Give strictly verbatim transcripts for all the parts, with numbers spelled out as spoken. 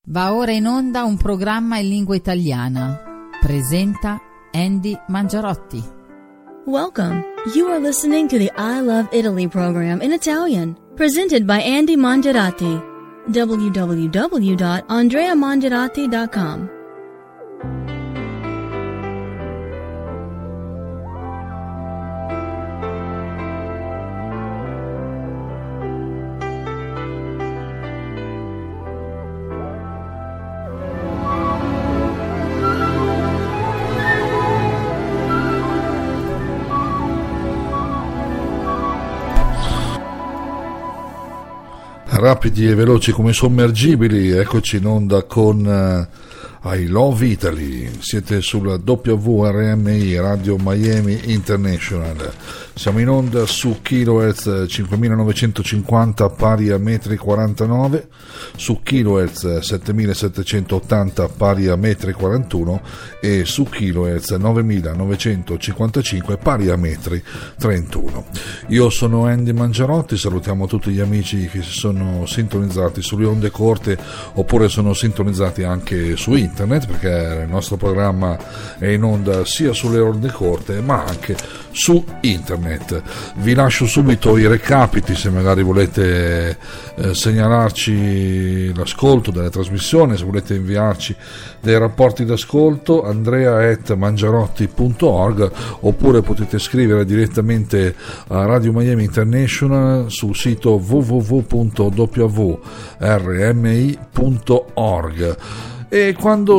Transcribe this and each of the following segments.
Va ora in onda un programma in lingua italiana. Presenta Andy Mangiarotti. Welcome. You are listening to the I Love Italy program in Italian, presented by Andy Mangiarotti. w w w dot andrea mangiarotti dot com. Rapidi e veloci come sommergibili, eccoci in onda con uh, I Love Italy. Siete sulla W R M I Radio Miami International. Siamo in onda su kilohertz cinquemilanovecentocinquanta pari a metri quarantanove, su kilohertz settemilasettecentottanta pari a metri quarantuno e su kilohertz novemilanovecentocinquantacinque pari a metri trentuno. Io sono Andy Mangiarotti, salutiamo tutti gli amici che si sono sintonizzati sulle onde corte oppure sono sintonizzati anche su internet, perché il nostro programma è in onda sia sulle onde corte ma anche su internet. Vi lascio subito i recapiti se magari volete eh, segnalarci l'ascolto della trasmissione, se volete inviarci dei rapporti d'ascolto, andrea at mangiarotti punto org, oppure potete scrivere direttamente a Radio Miami International sul sito w w w punto w r m i punto org. E quando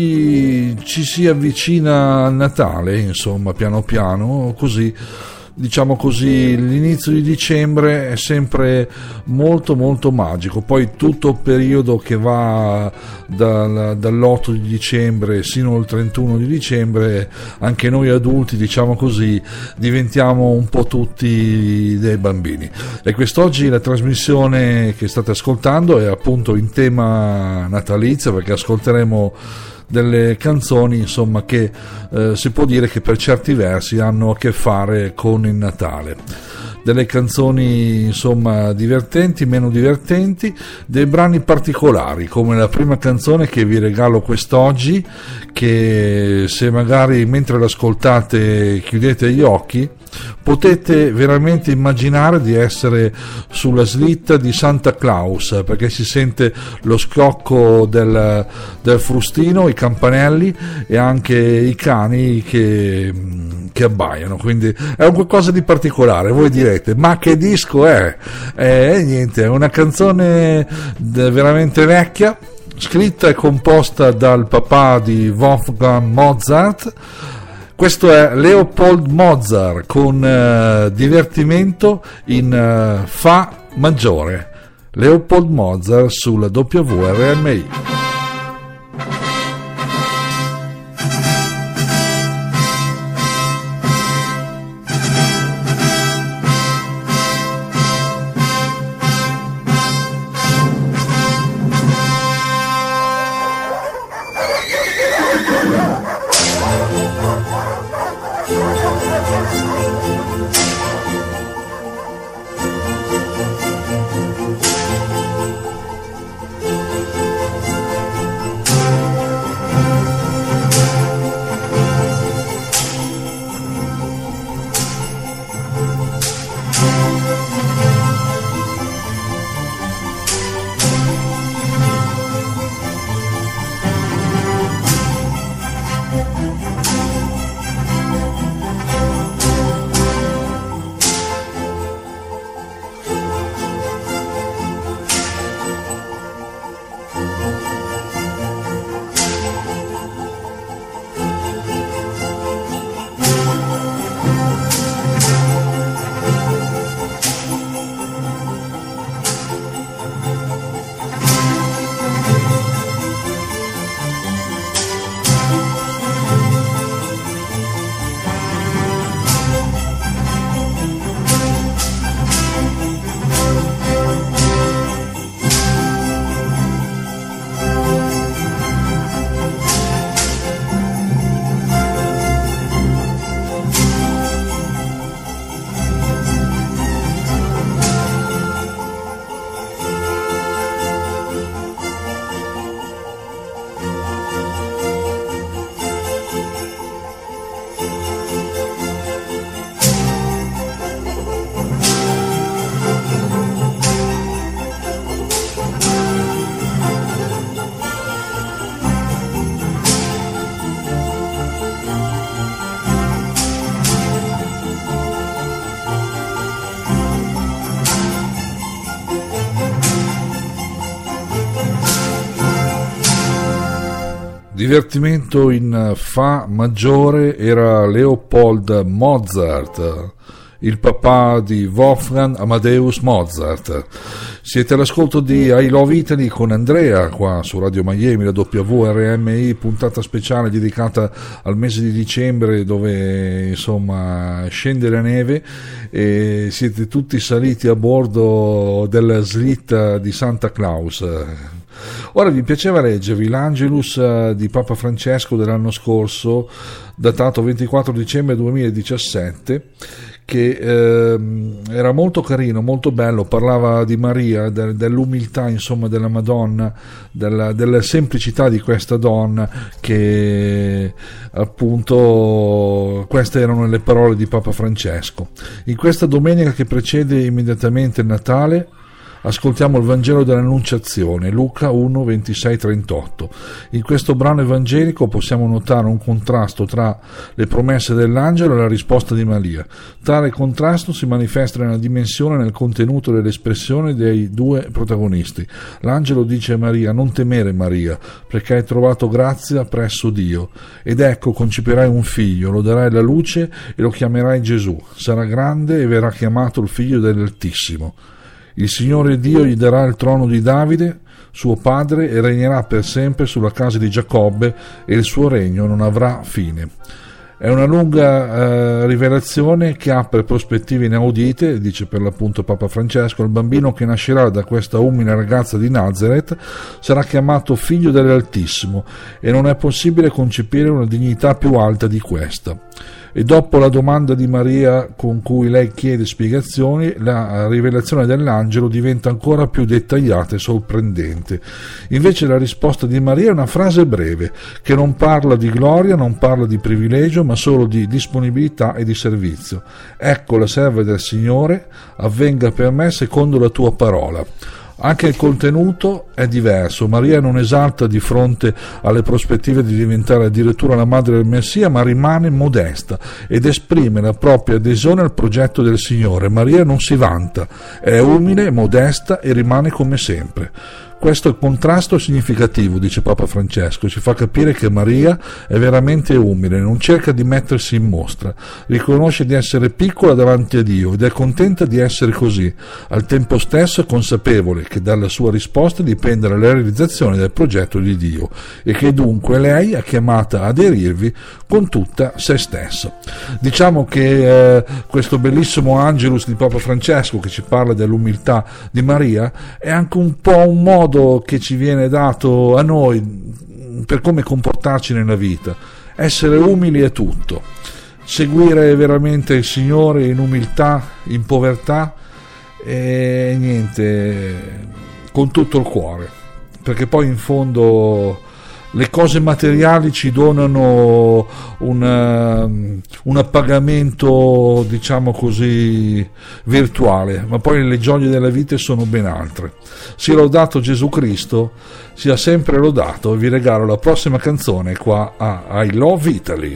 si, ci si avvicina al Natale, insomma, piano piano, così, diciamo così, l'inizio di dicembre è sempre molto molto magico. Poi tutto il periodo che va dal, dall'otto di dicembre sino al trentuno di dicembre, anche noi adulti, diciamo così, diventiamo un po' tutti dei bambini. E quest'oggi la trasmissione che state ascoltando è appunto in tema natalizio, perché ascolteremo delle canzoni, insomma, che eh, si può dire che per certi versi hanno a che fare con il Natale. Delle canzoni, insomma, divertenti, meno divertenti, dei brani particolari, come la prima canzone che vi regalo quest'oggi, che se magari mentre l'ascoltate chiudete gli occhi, potete veramente immaginare di essere sulla slitta di Santa Claus, perché si sente lo schiocco del, del frustino, i campanelli e anche i cani che, che abbaiano, quindi è un qualcosa di particolare. Voi direte, ma che disco è? Eh, niente, è una canzone veramente vecchia, scritta e composta dal papà di Wolfgang Mozart. Questo è Leopold Mozart con uh, divertimento in uh, Fa maggiore. Leopold Mozart sulla W R M I. Divertimento in Fa maggiore era Leopold Mozart, il papà di Wolfgang Amadeus Mozart. Siete all'ascolto di I Love Italy con Andrea qua su Radio Miami, la W R M I, puntata speciale dedicata al mese di dicembre, dove insomma scende la neve e siete tutti saliti a bordo della slitta di Santa Claus. Ora vi piaceva leggervi l'Angelus di Papa Francesco dell'anno scorso, datato ventiquattro dicembre duemiladiciassette, che eh, era molto carino, molto bello, parlava di Maria, de, dell'umiltà insomma della Madonna, della, della semplicità di questa donna, che appunto queste erano le parole di Papa Francesco. In questa domenica che precede immediatamente il Natale ascoltiamo il Vangelo dell'Annunciazione, Luca uno, ventisei trentotto. In questo brano evangelico possiamo notare un contrasto tra le promesse dell'angelo e la risposta di Maria. Tale contrasto si manifesta nella dimensione e nel contenuto dell'espressione dei due protagonisti. L'angelo dice a Maria: non temere Maria, perché hai trovato grazia presso Dio, ed ecco concepirai un figlio, lo darai alla luce e lo chiamerai Gesù. Sarà grande e verrà chiamato il figlio dell'Altissimo. Il Signore Dio gli darà il trono di Davide, suo padre, e regnerà per sempre sulla casa di Giacobbe, e il suo regno non avrà fine. È una lunga eh, rivelazione che apre prospettive inaudite, dice per l'appunto Papa Francesco. Il bambino che nascerà da questa umile ragazza di Nazareth sarà chiamato figlio dell'Altissimo, e non è possibile concepire una dignità più alta di questa. E dopo la domanda di Maria con cui lei chiede spiegazioni, la rivelazione dell'angelo diventa ancora più dettagliata e sorprendente. Invece la risposta di Maria è una frase breve, che non parla di gloria, non parla di privilegio, ma solo di disponibilità e di servizio. Ecco la serva del Signore, avvenga per me secondo la tua parola. Anche il contenuto è diverso. Maria non esalta di fronte alle prospettive di diventare addirittura la madre del Messia, ma rimane modesta ed esprime la propria adesione al progetto del Signore. Maria non si vanta, è umile, modesta e rimane come sempre. Questo contrasto è significativo, dice Papa Francesco, ci fa capire che Maria è veramente umile, non cerca di mettersi in mostra, riconosce di essere piccola davanti a Dio ed è contenta di essere così. Al tempo stesso è consapevole che dalla sua risposta dipende la realizzazione del progetto di Dio e che dunque lei è chiamata ad aderirvi con tutta se stessa. Diciamo che eh, questo bellissimo Angelus di Papa Francesco, che ci parla dell'umiltà di Maria, è anche un po' un modo che ci viene dato a noi per come comportarci nella vita. Essere umili è tutto, seguire veramente il Signore in umiltà, in povertà e niente, con tutto il cuore, perché poi in fondo le cose materiali ci donano un, un appagamento, diciamo così, virtuale, ma poi le gioie della vita sono ben altre. Sia lodato Gesù Cristo, sia sempre lodato. Vi regalo la prossima canzone qua a I Love Italy.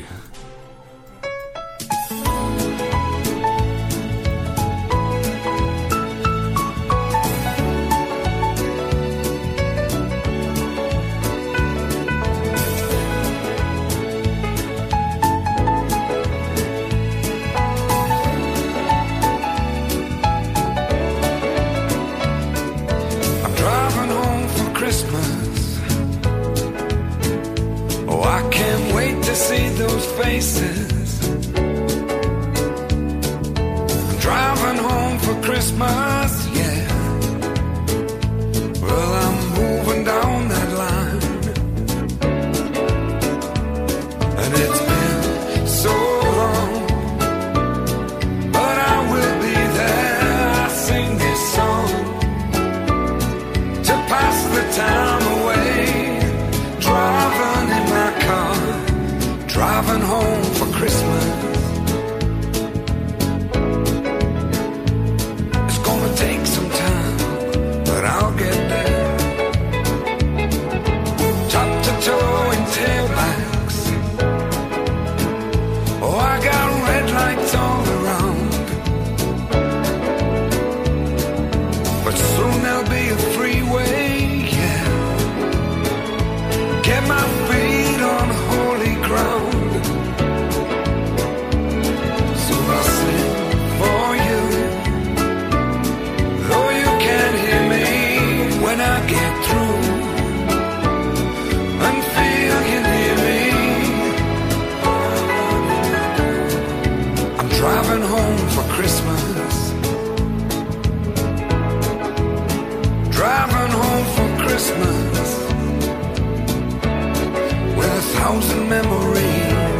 Freeway, yeah. Get my feet driving home for Christmas with a thousand memories.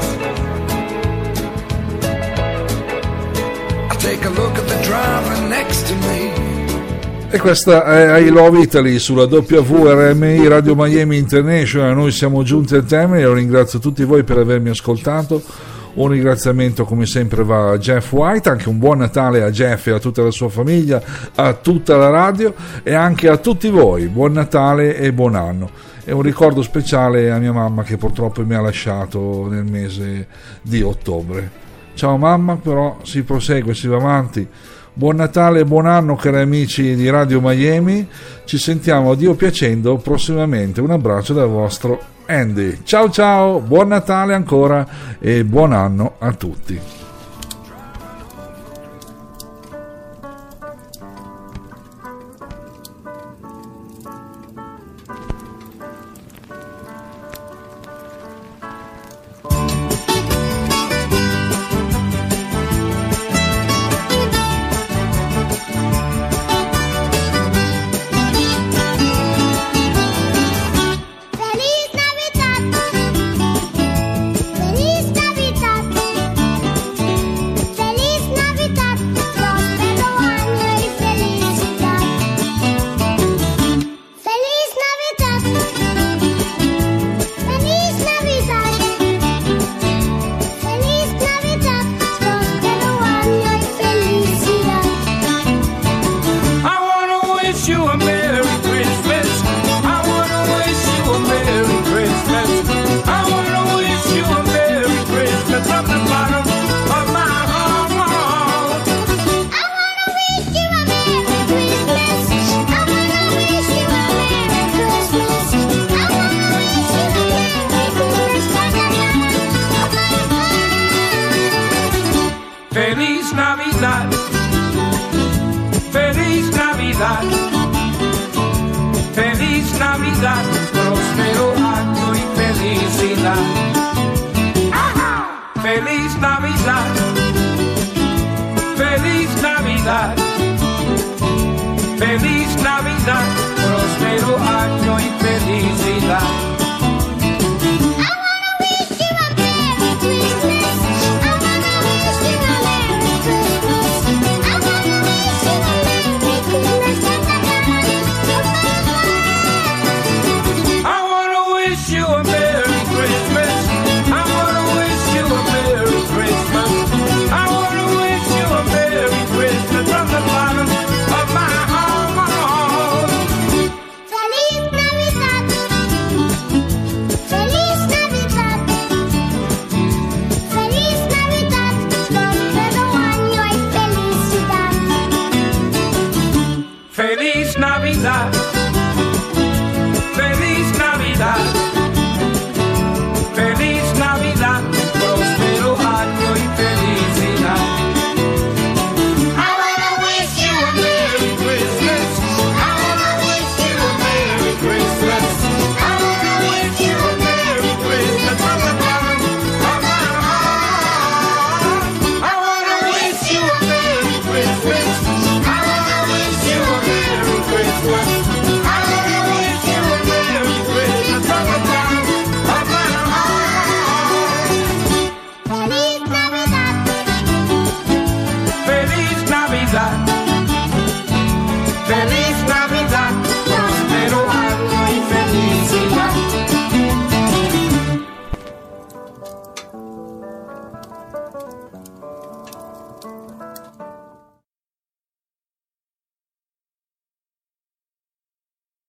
I take a look at the driver next to me. E questa è I Love Italy sulla W R M I Radio Miami International. Noi siamo giunti al termine. Io ringrazio tutti voi per avermi ascoltato. Un ringraziamento come sempre va a Jeff White, anche un buon Natale a Jeff e a tutta la sua famiglia, a tutta la radio e anche a tutti voi. Buon Natale e buon anno. E un ricordo speciale a mia mamma che purtroppo mi ha lasciato nel mese di ottobre. Ciao mamma, però si prosegue, si va avanti. Buon Natale e buon anno cari amici di Radio Miami, ci sentiamo a Dio piacendo prossimamente. Un abbraccio dal vostro Andy. Ciao ciao, buon Natale ancora e buon anno a tutti. Feliz Navidad, Feliz Navidad, Feliz Navidad, próspero año y felicidad. Feliz Navidad, Feliz Navidad, Feliz Navidad, próspero año y felicidad. Feliz Navidad, Feliz Navidad.